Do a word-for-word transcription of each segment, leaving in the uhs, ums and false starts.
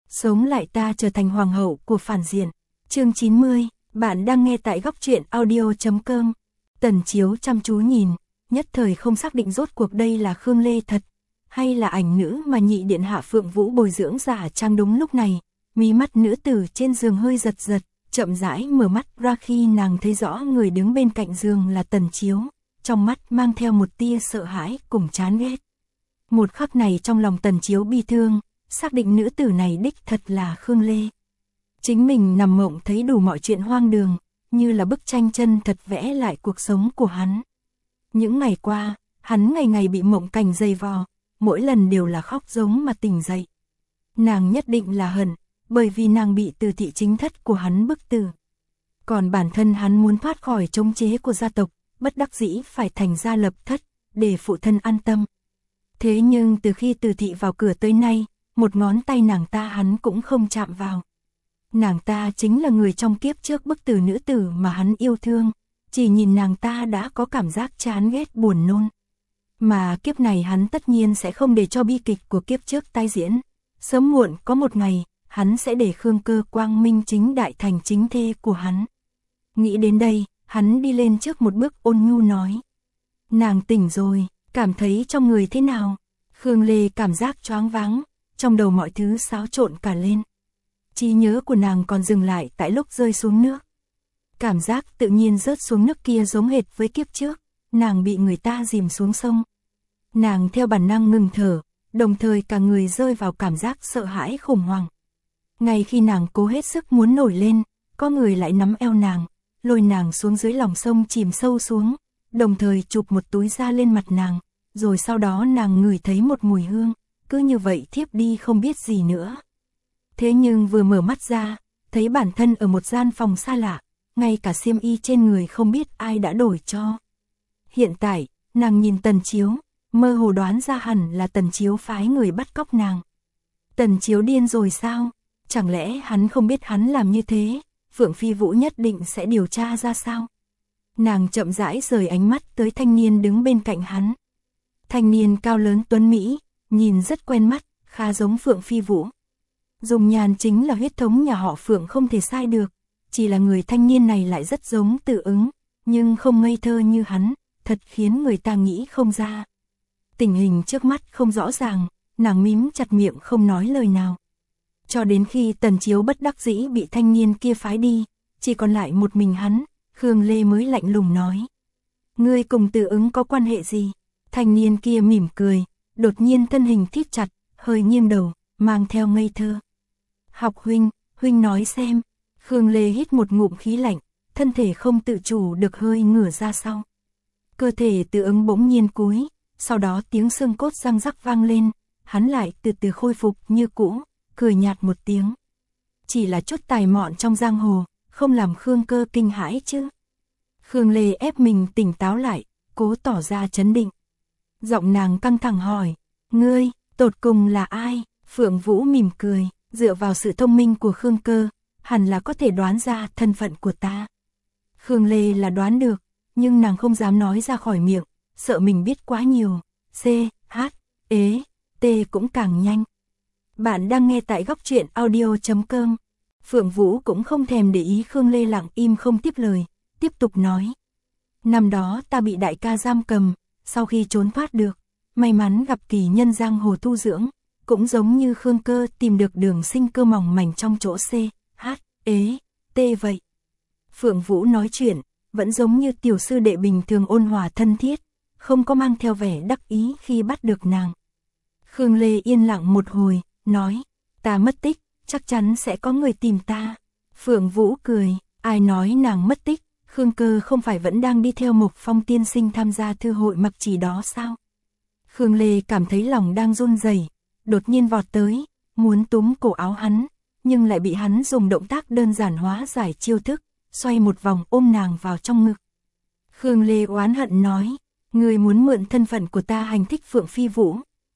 Sống lại ta trở thành hoàng hậu của phản diện. Chương chín mươi, bạn đang nghe tại góc truyện audio chấm com. Tần Chiếu chăm chú nhìn, nhất thời không xác định rốt cuộc đây là Khương Lê thật, hay là ảnh nữ mà nhị điện hạ Phượng Vũ bồi dưỡng giả trang. Đúng lúc này, mí mắt nữ tử trên giường hơi giật giật, chậm rãi mở mắt ra khi nàng thấy rõ người đứng bên cạnh giường là Tần Chiếu, trong mắt mang theo một tia sợ hãi cùng chán ghét. Một khắc này trong lòng Tần Chiếu bi thương, xác định nữ tử này đích thật là Khương Lê. Chính mình nằm mộng thấy đủ mọi chuyện hoang đường, như là bức tranh chân thật vẽ lại cuộc sống của hắn. Những ngày qua, hắn ngày ngày bị mộng cảnh dày vò, mỗi lần đều là khóc giống mà tỉnh dậy. Nàng nhất định là hận, bởi vì nàng bị Từ thị chính thất của hắn bức tử. Còn bản thân hắn muốn thoát khỏi chống chế của gia tộc, bất đắc dĩ phải thành gia lập thất, để phụ thân an tâm. Thế nhưng từ khi Từ thị vào cửa tới nay, một ngón tay nàng ta hắn cũng không chạm vào. Nàng ta chính là người trong kiếp trước bức tử nữ tử mà hắn yêu thương, chỉ nhìn nàng ta đã có cảm giác chán ghét buồn nôn. Mà kiếp này hắn tất nhiên sẽ không để cho bi kịch của kiếp trước tái diễn. Sớm muộn có một ngày, hắn sẽ để Khương Cơ quang minh chính đại thành chính thê của hắn. Nghĩ đến đây, hắn đi lên trước một bước ôn nhu nói. Nàng tỉnh rồi, cảm thấy trong người thế nào? Khương Lê cảm giác choáng váng, trong đầu mọi thứ xáo trộn cả lên. Trí nhớ của nàng còn dừng lại tại lúc rơi xuống nước. Cảm giác tự nhiên rớt xuống nước kia giống hệt với kiếp trước, nàng bị người ta dìm xuống sông. Nàng theo bản năng ngừng thở, đồng thời cả người rơi vào cảm giác sợ hãi khủng hoảng. Ngay khi nàng cố hết sức muốn nổi lên, có người lại nắm eo nàng, lôi nàng xuống dưới lòng sông chìm sâu xuống, đồng thời chụp một túi da lên mặt nàng, rồi sau đó nàng ngửi thấy một mùi hương, cứ như vậy thiếp đi không biết gì nữa. Thế nhưng vừa mở mắt ra, thấy bản thân ở một gian phòng xa lạ, ngay cả xiêm y trên người không biết ai đã đổi cho. Hiện tại, nàng nhìn Tần Chiếu, mơ hồ đoán ra hẳn là Tần Chiếu phái người bắt cóc nàng. Tần Chiếu điên rồi sao? Chẳng lẽ hắn không biết hắn làm như thế, Phượng Phi Vũ nhất định sẽ điều tra ra sao? Nàng chậm rãi rời ánh mắt tới thanh niên đứng bên cạnh hắn. Thanh niên cao lớn tuấn mỹ, nhìn rất quen mắt, khá giống Phượng Phi Vũ. Dùng Nhàn chính là huyết thống nhà họ Phượng không thể sai được, chỉ là người thanh niên này lại rất giống Tự Ứng, nhưng không ngây thơ như hắn, thật khiến người ta nghĩ không ra. Tình hình trước mắt không rõ ràng, nàng mím chặt miệng không nói lời nào. Cho đến khi Tần Chiếu bất đắc dĩ bị thanh niên kia phái đi, chỉ còn lại một mình hắn, Khương Lê mới lạnh lùng nói. Ngươi cùng Tự Ứng có quan hệ gì? Thanh niên kia mỉm cười, đột nhiên thân hình thít chặt, hơi nghiêng đầu, mang theo ngây thơ. Học huynh, huynh nói xem. Khương Lê hít một ngụm khí lạnh, thân thể không tự chủ được hơi ngửa ra sau. Cơ thể Tự Ứng bỗng nhiên cúi, sau đó tiếng xương cốt răng rắc vang lên, hắn lại từ từ khôi phục như cũ, cười nhạt một tiếng. Chỉ là chút tài mọn trong giang hồ, không làm Khương Cơ kinh hãi chứ. Khương Lê ép mình tỉnh táo lại, cố tỏ ra trấn định. Giọng nàng căng thẳng hỏi, ngươi, tột cùng là ai? Phượng Vũ mỉm cười, dựa vào sự thông minh của Khương Cơ, hẳn là có thể đoán ra thân phận của ta. Khương Lê là đoán được, nhưng nàng không dám nói ra khỏi miệng, sợ mình biết quá nhiều. C, H, ế, T cũng càng nhanh. Bạn đang nghe tại góc truyện audio chấm com. Phượng Vũ cũng không thèm để ý Khương Lê lặng im không tiếp lời, tiếp tục nói. Năm đó ta bị đại ca giam cầm, sau khi trốn thoát được, may mắn gặp kỳ nhân giang hồ tu dưỡng, cũng giống như Khương Cơ tìm được đường sinh cơ mỏng mảnh trong chỗ C, H, ế, T vậy. Phượng Vũ nói chuyện, vẫn giống như tiểu sư đệ bình thường ôn hòa thân thiết, không có mang theo vẻ đắc ý khi bắt được nàng. Khương Lê yên lặng một hồi, nói, ta mất tích, chắc chắn sẽ có người tìm ta. Phượng Vũ cười, ai nói nàng mất tích, Khương Cơ không phải vẫn đang đi theo Mộc Phong tiên sinh tham gia thư hội mặc chỉ đó sao? Khương Lê cảm thấy lòng đang run rẩy, đột nhiên vọt tới, muốn túm cổ áo hắn, nhưng lại bị hắn dùng động tác đơn giản hóa giải chiêu thức, xoay một vòng ôm nàng vào trong ngực. Khương Lê oán hận nói, ngươi muốn mượn thân phận của ta hành thích Phượng Phi Vũ.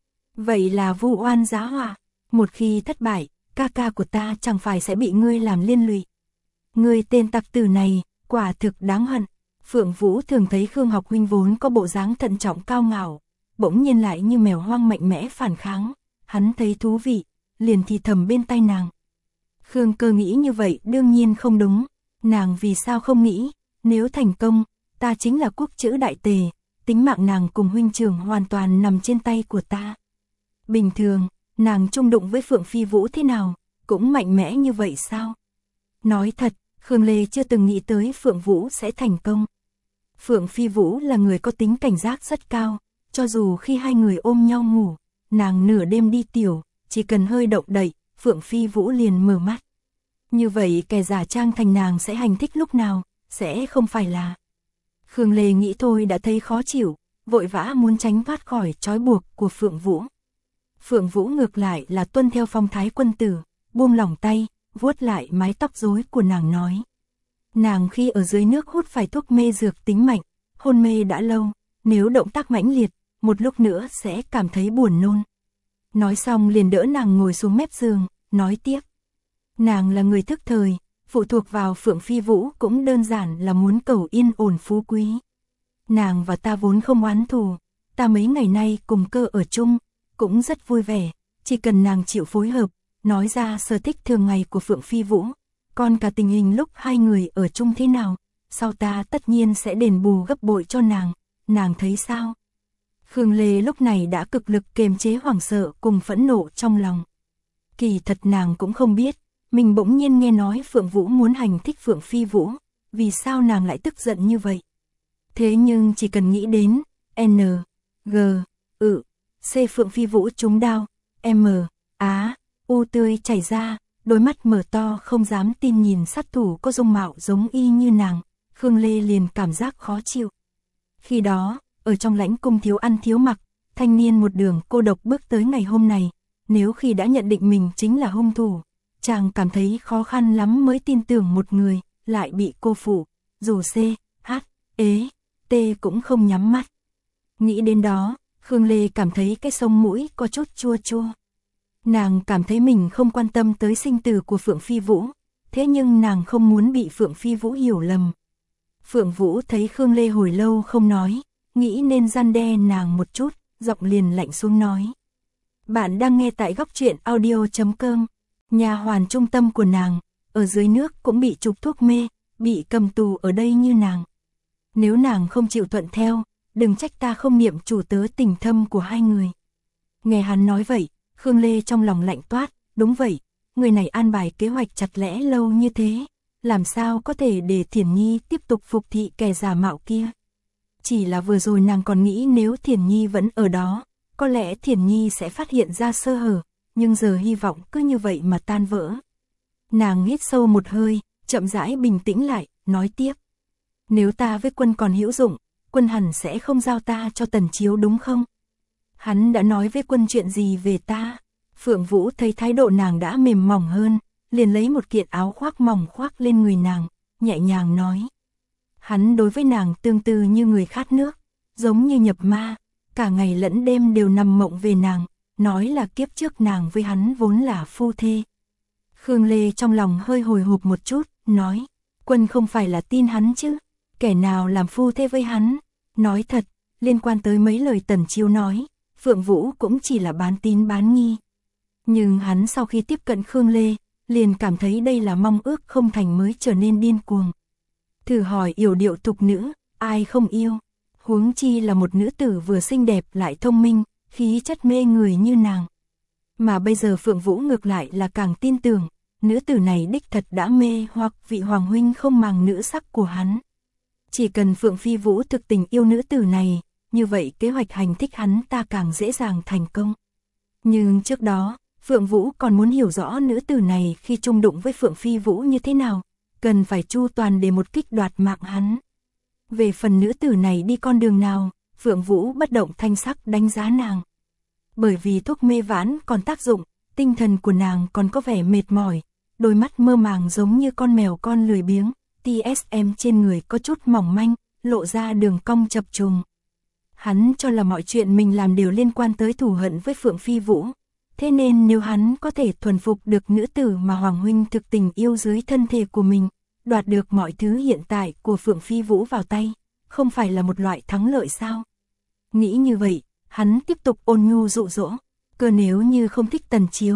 Vậy là vu oan giá họa, một khi thất bại, ca ca của ta chẳng phải sẽ bị ngươi làm liên lụy. Ngươi tên tặc tử này, quả thực đáng hận. Phượng Vũ thường thấy Khương Học huynh vốn có bộ dáng thận trọng cao ngạo, bỗng nhiên lại như mèo hoang mạnh mẽ phản kháng, hắn thấy thú vị, liền thì thầm bên tai nàng. Khương Cơ nghĩ như vậy đương nhiên không đúng, nàng vì sao không nghĩ, nếu thành công, ta chính là quốc chữ đại tề, tính mạng nàng cùng huynh trưởng hoàn toàn nằm trên tay của ta. Bình thường, nàng chung đụng với Phượng Phi Vũ thế nào, cũng mạnh mẽ như vậy sao? Nói thật, Khương Lê chưa từng nghĩ tới Phượng Vũ sẽ thành công. Phượng Phi Vũ là người có tính cảnh giác rất cao, cho dù khi hai người ôm nhau ngủ, nàng nửa đêm đi tiểu, chỉ cần hơi động đậy, Phượng Phi Vũ liền mở mắt. Như vậy kẻ giả trang thành nàng sẽ hành thích lúc nào, sẽ không phải là. Khương Lê nghĩ thôi đã thấy khó chịu, vội vã muốn tránh thoát khỏi trói buộc của Phượng Vũ. Phượng Vũ ngược lại là tuân theo phong thái quân tử, buông lỏng tay, vuốt lại mái tóc rối của nàng nói. Nàng khi ở dưới nước hút phải thuốc mê dược tính mạnh, hôn mê đã lâu, nếu động tác mãnh liệt, một lúc nữa sẽ cảm thấy buồn nôn. Nói xong liền đỡ nàng ngồi xuống mép giường, nói tiếp. Nàng là người thức thời, phụ thuộc vào Phượng Phi Vũ cũng đơn giản là muốn cầu yên ổn phú quý. Nàng và ta vốn không oán thù, ta mấy ngày nay cùng Cơ ở chung, cũng rất vui vẻ, chỉ cần nàng chịu phối hợp, nói ra sở thích thường ngày của Phượng Phi Vũ, còn cả tình hình lúc hai người ở chung thế nào, sau ta tất nhiên sẽ đền bù gấp bội cho nàng, nàng thấy sao? Khương Lê lúc này đã cực lực kiềm chế hoảng sợ cùng phẫn nộ trong lòng. Kỳ thật nàng cũng không biết, mình bỗng nhiên nghe nói Phượng Vũ muốn hành thích Phượng Phi Vũ, vì sao nàng lại tức giận như vậy. Thế nhưng chỉ cần nghĩ đến N, G, ự, C Phượng Phi Vũ trúng đao, M, Á, U tươi chảy ra, đôi mắt mở to không dám tin nhìn sát thủ có dung mạo giống y như nàng, Khương Lê liền cảm giác khó chịu. Khi đó, ở trong lãnh cung thiếu ăn thiếu mặc, thanh niên một đường cô độc bước tới ngày hôm này, nếu khi đã nhận định mình chính là hung thủ, chàng cảm thấy khó khăn lắm mới tin tưởng một người, lại bị cô phụ, dù C, H, ế, T cũng không nhắm mắt. Nghĩ đến đó, Khương Lê cảm thấy cái sông mũi có chút chua chua. Nàng cảm thấy mình không quan tâm tới sinh tử của Phượng Phi Vũ, thế nhưng nàng không muốn bị Phượng Phi Vũ hiểu lầm. Phượng Vũ thấy Khương Lê hồi lâu không nói, nghĩ nên răn đe nàng một chút, giọng liền lạnh xuống nói. Bạn đang nghe tại góc truyện audio chấm com, nhà hoàn trung tâm của nàng, ở dưới nước cũng bị trục thuốc mê, bị cầm tù ở đây như nàng. Nếu nàng không chịu thuận theo, đừng trách ta không niệm chủ tớ tình thâm của hai người. Nghe hắn nói vậy, Khương Lê trong lòng lạnh toát, đúng vậy, người này an bài kế hoạch chặt lẽ lâu như thế, làm sao có thể để Thiển Nhi tiếp tục phục thị kẻ giả mạo kia. Chỉ là vừa rồi nàng còn nghĩ nếu Thiển Nhi vẫn ở đó, có lẽ Thiển Nhi sẽ phát hiện ra sơ hở, nhưng giờ hy vọng cứ như vậy mà tan vỡ. Nàng hít sâu một hơi, chậm rãi bình tĩnh lại, nói tiếp. Nếu ta với quân còn hữu dụng, quân hẳn sẽ không giao ta cho Tần Chiếu đúng không? Hắn đã nói với quân chuyện gì về ta? Phượng Vũ thấy thái độ nàng đã mềm mỏng hơn, liền lấy một kiện áo khoác mỏng khoác lên người nàng, nhẹ nhàng nói. Hắn đối với nàng tương tự như người khát nước, giống như nhập ma, cả ngày lẫn đêm đều nằm mộng về nàng, nói là kiếp trước nàng với hắn vốn là phu thê. Khương Lê trong lòng hơi hồi hộp một chút, nói, quân không phải là tin hắn chứ, kẻ nào làm phu thê với hắn. Nói thật, liên quan tới mấy lời Tần Chiếu nói, Phượng Vũ cũng chỉ là bán tín bán nghi. Nhưng hắn sau khi tiếp cận Khương Lê, liền cảm thấy đây là mong ước không thành mới trở nên điên cuồng. Thử hỏi yểu điệu thục nữ, ai không yêu, huống chi là một nữ tử vừa xinh đẹp lại thông minh, khí chất mê người như nàng. Mà bây giờ Phượng Vũ ngược lại là càng tin tưởng, nữ tử này đích thật đã mê hoặc vị hoàng huynh không màng nữ sắc của hắn. Chỉ cần Phượng Phi Vũ thực tình yêu nữ tử này, như vậy kế hoạch hành thích hắn ta càng dễ dàng thành công. Nhưng trước đó, Phượng Vũ còn muốn hiểu rõ nữ tử này khi chung đụng với Phượng Phi Vũ như thế nào, cần phải chu toàn để một kích đoạt mạng hắn. Về phần nữ tử này đi con đường nào, Phượng Vũ bất động thanh sắc đánh giá nàng. Bởi vì thuốc mê vãn còn tác dụng, tinh thần của nàng còn có vẻ mệt mỏi, đôi mắt mơ màng giống như con mèo con lười biếng, tê ét em trên người có chút mỏng manh, lộ ra đường cong chập trùng. Hắn cho là mọi chuyện mình làm đều liên quan tới thù hận với Phượng Phi Vũ. Thế nên nếu hắn có thể thuần phục được nữ tử mà Hoàng huynh thực tình yêu dưới thân thể của mình, đoạt được mọi thứ hiện tại của Phượng Phi Vũ vào tay, không phải là một loại thắng lợi sao? Nghĩ như vậy, hắn tiếp tục ôn nhu dụ dỗ, cơ nếu như không thích Tần Chiếu,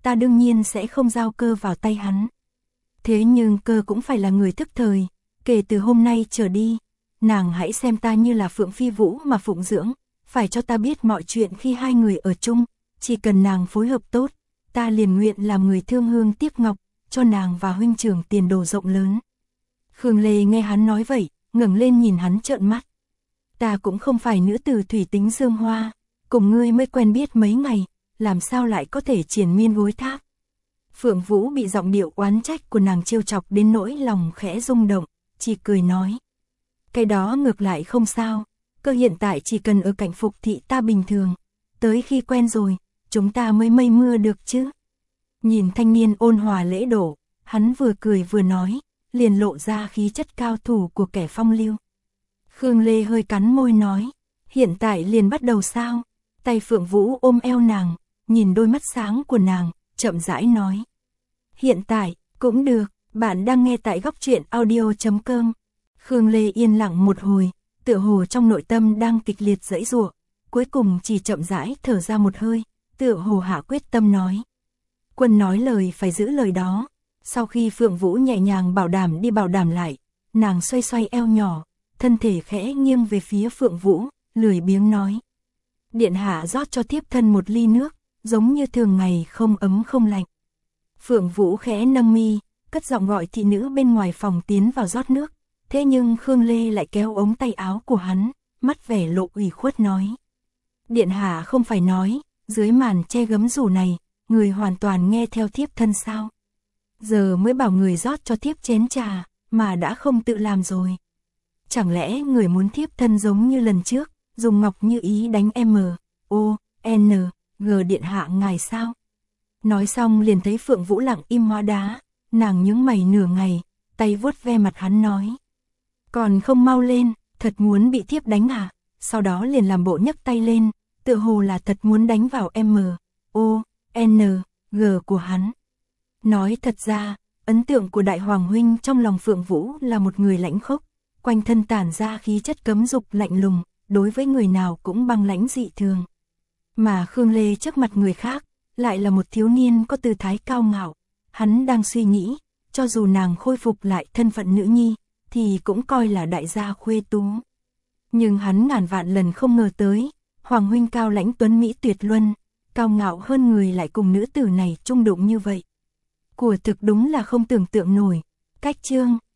ta đương nhiên sẽ không giao cơ vào tay hắn. Thế nhưng cơ cũng phải là người thức thời, kể từ hôm nay trở đi, nàng hãy xem ta như là Phượng Phi Vũ mà phụng dưỡng, phải cho ta biết mọi chuyện khi hai người ở chung, chỉ cần nàng phối hợp tốt, ta liền nguyện làm người thương hương tiếc ngọc, cho nàng và huynh trưởng tiền đồ rộng lớn. Khương Lê nghe hắn nói vậy, ngẩng lên nhìn hắn trợn mắt. Ta cũng không phải nữ tử thủy tính dương hoa, cùng ngươi mới quen biết mấy ngày, làm sao lại có thể triển miên gối thác. Phượng Vũ bị giọng điệu oán trách của nàng trêu chọc đến nỗi lòng khẽ rung động, chỉ cười nói. Cái đó ngược lại không sao, cơ hiện tại chỉ cần ở cạnh Phục thị ta bình thường, tới khi quen rồi, chúng ta mới mây mưa được chứ. Nhìn thanh niên ôn hòa lễ độ, hắn vừa cười vừa nói, liền lộ ra khí chất cao thủ của kẻ phong lưu. Khương Lê hơi cắn môi nói, hiện tại liền bắt đầu sao? Tay Phượng Vũ ôm eo nàng, nhìn đôi mắt sáng của nàng, chậm rãi nói. Hiện tại, cũng được, bạn đang nghe tại góc truyện audio chấm com. Khương Lê yên lặng một hồi, tựa hồ trong nội tâm đang kịch liệt giãy giụa, cuối cùng chỉ chậm rãi thở ra một hơi, tựa hồ hạ quyết tâm nói. Quân nói lời phải giữ lời đó. Sau khi Phượng Vũ nhẹ nhàng bảo đảm đi bảo đảm lại, nàng xoay xoay eo nhỏ, thân thể khẽ nghiêng về phía Phượng Vũ, lười biếng nói. Điện hạ rót cho thiếp thân một ly nước, giống như thường ngày không ấm không lạnh. Phượng Vũ khẽ nâng mi, cất giọng gọi thị nữ bên ngoài phòng tiến vào rót nước, thế nhưng Khương Lê lại kéo ống tay áo của hắn, mắt vẻ lộ ủy khuất nói. Điện hạ không phải nói, dưới màn che gấm rủ này, người hoàn toàn nghe theo thiếp thân sao? Giờ mới bảo người rót cho thiếp chén trà, mà đã không tự làm rồi. Chẳng lẽ người muốn thiếp thân giống như lần trước, dùng ngọc như ý đánh M, O, N, G điện hạ ngài sao? Nói xong liền thấy Phượng Vũ lặng im hóa đá, nàng nhướng mày nửa ngày, tay vuốt ve mặt hắn nói. Còn không mau lên, thật muốn bị thiếp đánh à? Sau đó liền làm bộ nhấc tay lên, tựa hồ là thật muốn đánh vào M, O, N, G của hắn. Nói thật ra, ấn tượng của Đại Hoàng huynh trong lòng Phượng Vũ là một người lãnh khốc, quanh thân tản ra khí chất cấm dục lạnh lùng, đối với người nào cũng băng lãnh dị thường. Mà Khương Lê trước mặt người khác, lại là một thiếu niên có tư thái cao ngạo, hắn đang suy nghĩ, cho dù nàng khôi phục lại thân phận nữ nhi, thì cũng coi là đại gia khuê tú. Nhưng hắn ngàn vạn lần không ngờ tới, Hoàng huynh cao lãnh tuấn mỹ tuyệt luân, cao ngạo hơn người lại cùng nữ tử này chung đụng như vậy. Của thực đúng là không tưởng tượng nổi. Cách chương